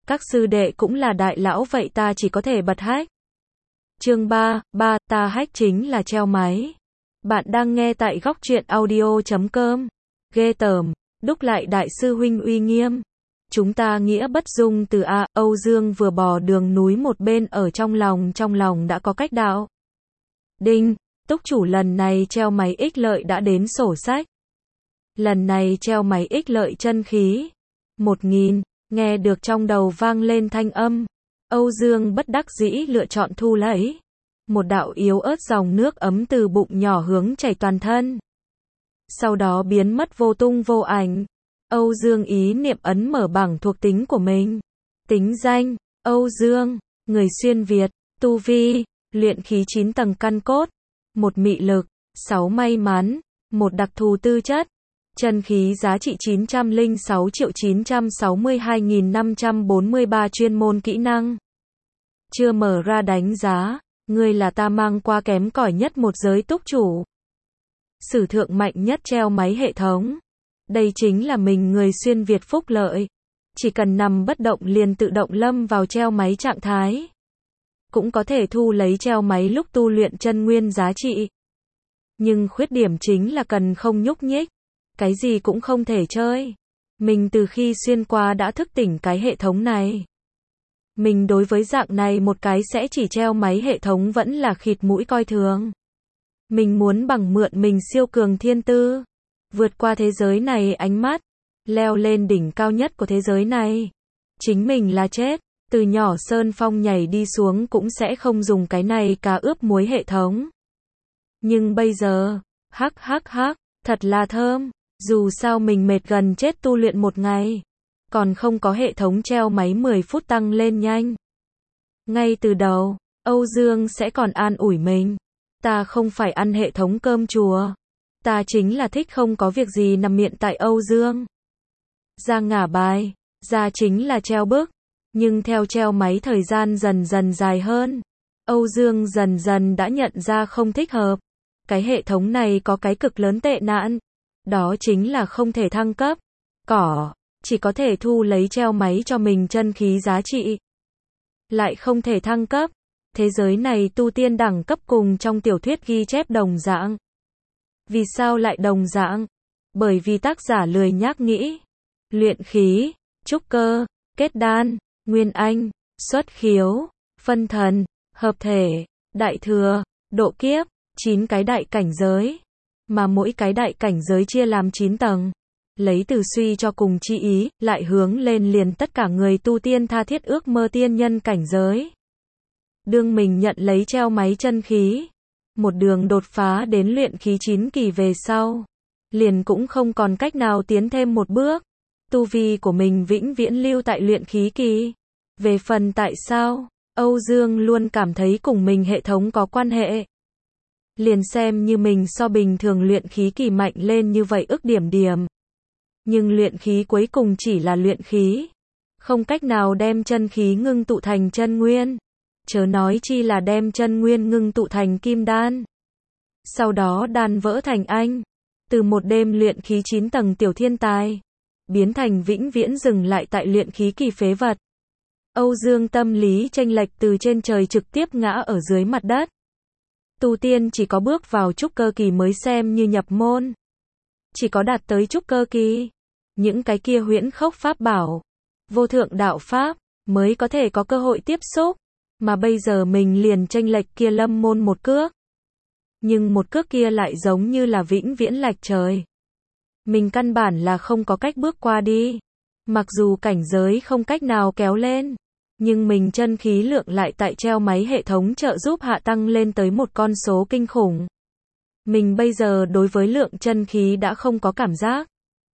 Các sư đệ cũng là đại lão vậy ta chỉ có thể bật hack. Chương 3, ta hack chính là treo máy. Bạn đang nghe tại góc truyện audio.com. Ghê tởm, đúc lại đại sư huynh uy nghiêm. Chúng ta nghĩa bất dung từ A, Âu Dương vừa bò đường núi một bên ở trong lòng đã có cách đạo. Đinh, túc chủ lần này treo máy ích lợi đã đến sổ sách. Lần này treo máy ích lợi chân khí 1000, nghe được trong đầu vang lên thanh âm. Âu Dương bất đắc dĩ lựa chọn thu lấy. Một đạo yếu ớt dòng nước ấm từ bụng nhỏ hướng chảy toàn thân. Sau đó biến mất vô tung vô ảnh. Âu Dương ý niệm ấn mở bảng thuộc tính của mình. Tính danh, Âu Dương, người xuyên Việt, tu vi, luyện khí 9 tầng căn cốt, 1 mị lực, 6 may mắn, 1 đặc thù tư chất. Chân khí giá trị 906.962.543 chuyên môn kỹ năng. Chưa mở ra đánh giá, ngươi là ta mang qua kém cỏi nhất một giới túc chủ. Sử thượng mạnh nhất treo máy hệ thống. Đây chính là mình người xuyên Việt phúc lợi. Chỉ cần nằm bất động liền tự động lâm vào treo máy trạng thái. Cũng có thể thu lấy treo máy lúc tu luyện chân nguyên giá trị. Nhưng khuyết điểm chính là cần không nhúc nhích. Cái gì cũng không thể chơi. Mình từ khi xuyên qua đã thức tỉnh cái hệ thống này. Mình đối với dạng này một cái sẽ chỉ treo máy hệ thống vẫn là khịt mũi coi thường. Mình muốn bằng mượn mình siêu cường thiên tư. Vượt qua thế giới này ánh mắt. Leo lên đỉnh cao nhất của thế giới này. Chính mình là chết. Từ nhỏ sơn phong nhảy đi xuống cũng sẽ không dùng cái này cá ướp muối hệ thống. Nhưng bây giờ, hắc, thật là thơm. Dù sao mình mệt gần chết tu luyện một ngày. Còn không có hệ thống treo máy 10 phút tăng lên nhanh. Ngay từ đầu, Âu Dương sẽ còn an ủi mình. Ta không phải ăn hệ thống cơm chùa. Ta chính là thích không có việc gì nằm miệng tại Âu Dương. Ra ngả bài, ra chính là treo bức. Nhưng theo treo máy thời gian dần dần dài hơn. Âu Dương dần dần đã nhận ra không thích hợp. Cái hệ thống này có cái cực lớn tệ nạn. Đó chính là không thể thăng cấp. Chỉ có thể thu lấy treo máy cho mình chân khí giá trị. Lại không thể thăng cấp. Thế giới này tu tiên đẳng cấp cùng trong tiểu thuyết ghi chép đồng dạng. Vì sao lại đồng dạng? Bởi vì tác giả lười nhác nghĩ. Luyện khí, trúc cơ, kết đan, nguyên anh, xuất khiếu, phân thần, hợp thể, đại thừa, độ kiếp, 9 cái đại cảnh giới. Mà mỗi cái đại cảnh giới chia làm 9 tầng. Lấy từ suy cho cùng chi ý, lại hướng lên liền tất cả người tu tiên tha thiết ước mơ tiên nhân cảnh giới. Đương mình nhận lấy treo máy chân khí. Một đường đột phá đến luyện khí 9 kỳ về sau. Liền cũng không còn cách nào tiến thêm một bước. Tu vi của mình vĩnh viễn lưu tại luyện khí kỳ. Về phần tại sao, Âu Dương luôn cảm thấy cùng mình hệ thống có quan hệ. Liền xem như mình so bình thường luyện khí kỳ mạnh lên như vậy ức điểm. Nhưng luyện khí cuối cùng chỉ là luyện khí. Không cách nào đem chân khí ngưng tụ thành chân nguyên. Chớ nói chi là đem chân nguyên ngưng tụ thành kim đan. Sau đó đan vỡ thành anh. Từ một đêm luyện khí 9 tầng tiểu thiên tài. Biến thành vĩnh viễn dừng lại tại luyện khí kỳ phế vật. Âu Dương tâm lý chênh lệch từ trên trời trực tiếp ngã ở dưới mặt đất. Tu tiên chỉ có bước vào trúc cơ kỳ mới xem như nhập môn. Chỉ có đạt tới trúc cơ kỳ. Những cái kia huyễn khốc pháp bảo. Vô thượng đạo pháp. Mới có thể có cơ hội tiếp xúc. Mà bây giờ mình liền chênh lệch kia lâm môn một cước. Nhưng một cước kia lại giống như là vĩnh viễn lệch trời. Mình căn bản là không có cách bước qua đi. Mặc dù cảnh giới không cách nào kéo lên. Nhưng mình chân khí lượng lại tại treo máy hệ thống trợ giúp hạ tăng lên tới một con số kinh khủng. Mình bây giờ đối với lượng chân khí đã không có cảm giác.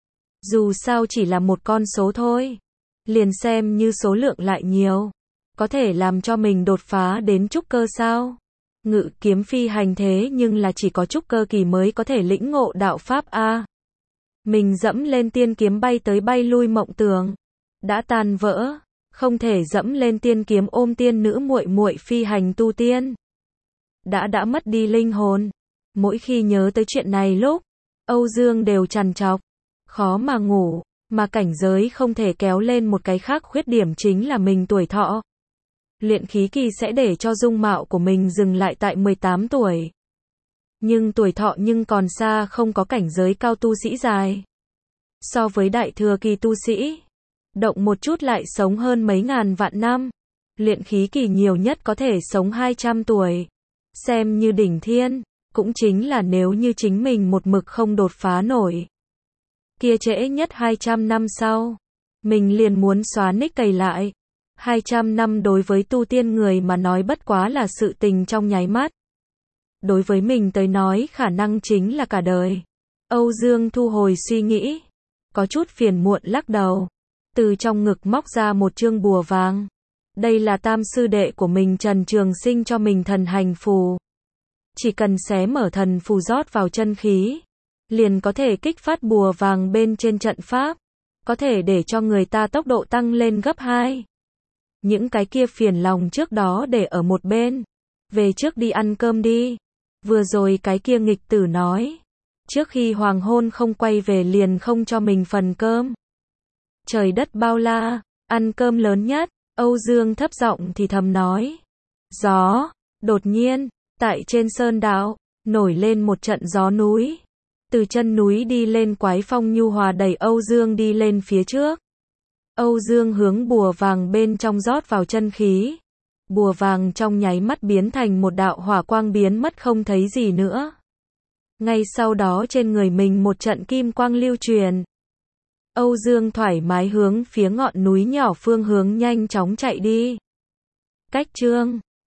Dù sao chỉ là một con số thôi. Liền xem như số lượng lại nhiều. Có thể làm cho mình đột phá đến trúc cơ sao? Ngự kiếm phi hành thế nhưng là chỉ có trúc cơ kỳ mới có thể lĩnh ngộ đạo pháp A. Mình dẫm lên tiên kiếm bay tới bay lui mộng tưởng. Đã tan vỡ. Không thể dẫm lên tiên kiếm ôm tiên nữ muội muội phi hành tu tiên. Đã mất đi linh hồn. Mỗi khi nhớ tới chuyện này lúc, Âu Dương đều trằn trọc. Khó mà ngủ. Mà cảnh giới không thể kéo lên một cái khác khuyết điểm chính là mình tuổi thọ. Luyện khí kỳ sẽ để cho dung mạo của mình dừng lại tại 18 tuổi. Nhưng tuổi thọ còn xa không có cảnh giới cao tu sĩ dài. So với đại thừa kỳ tu sĩ, động một chút lại sống hơn mấy ngàn vạn năm. Luyện khí kỳ nhiều nhất có thể sống 200 tuổi. Xem như đỉnh thiên, cũng chính là nếu như chính mình một mực không đột phá nổi. Kia trễ nhất 200 năm sau, mình liền muốn xóa nick cày lại. 200 năm đối với tu tiên người mà nói bất quá là sự tình trong nháy mắt. Đối với mình tới nói khả năng chính là cả đời. Âu Dương thu hồi suy nghĩ, có chút phiền muộn lắc đầu, từ trong ngực móc ra một chương bùa vàng. Đây là tam sư đệ của mình Trần Trường Sinh cho mình thần hành phù. Chỉ cần xé mở thần phù rót vào chân khí, liền có thể kích phát bùa vàng bên trên trận pháp, có thể để cho người ta tốc độ tăng lên gấp 2. Những cái kia phiền lòng trước đó để ở một bên, về trước đi ăn cơm đi. Vừa rồi cái kia nghịch tử nói, trước khi hoàng hôn không quay về liền không cho mình phần cơm. Trời đất bao la, ăn cơm lớn nhất, Âu Dương thấp giọng thì thầm nói. Gió, đột nhiên, tại trên sơn đạo, nổi lên một trận gió núi. Từ chân núi đi lên quái phong nhu hòa đẩy Âu Dương đi lên phía trước. Âu Dương hướng bùa vàng bên trong rót vào chân khí. Bùa vàng trong nháy mắt biến thành một đạo hỏa quang biến mất không thấy gì nữa. Ngay sau đó trên người mình một trận kim quang lưu truyền. Âu Dương thoải mái hướng phía ngọn núi nhỏ phương hướng nhanh chóng chạy đi. Cách chương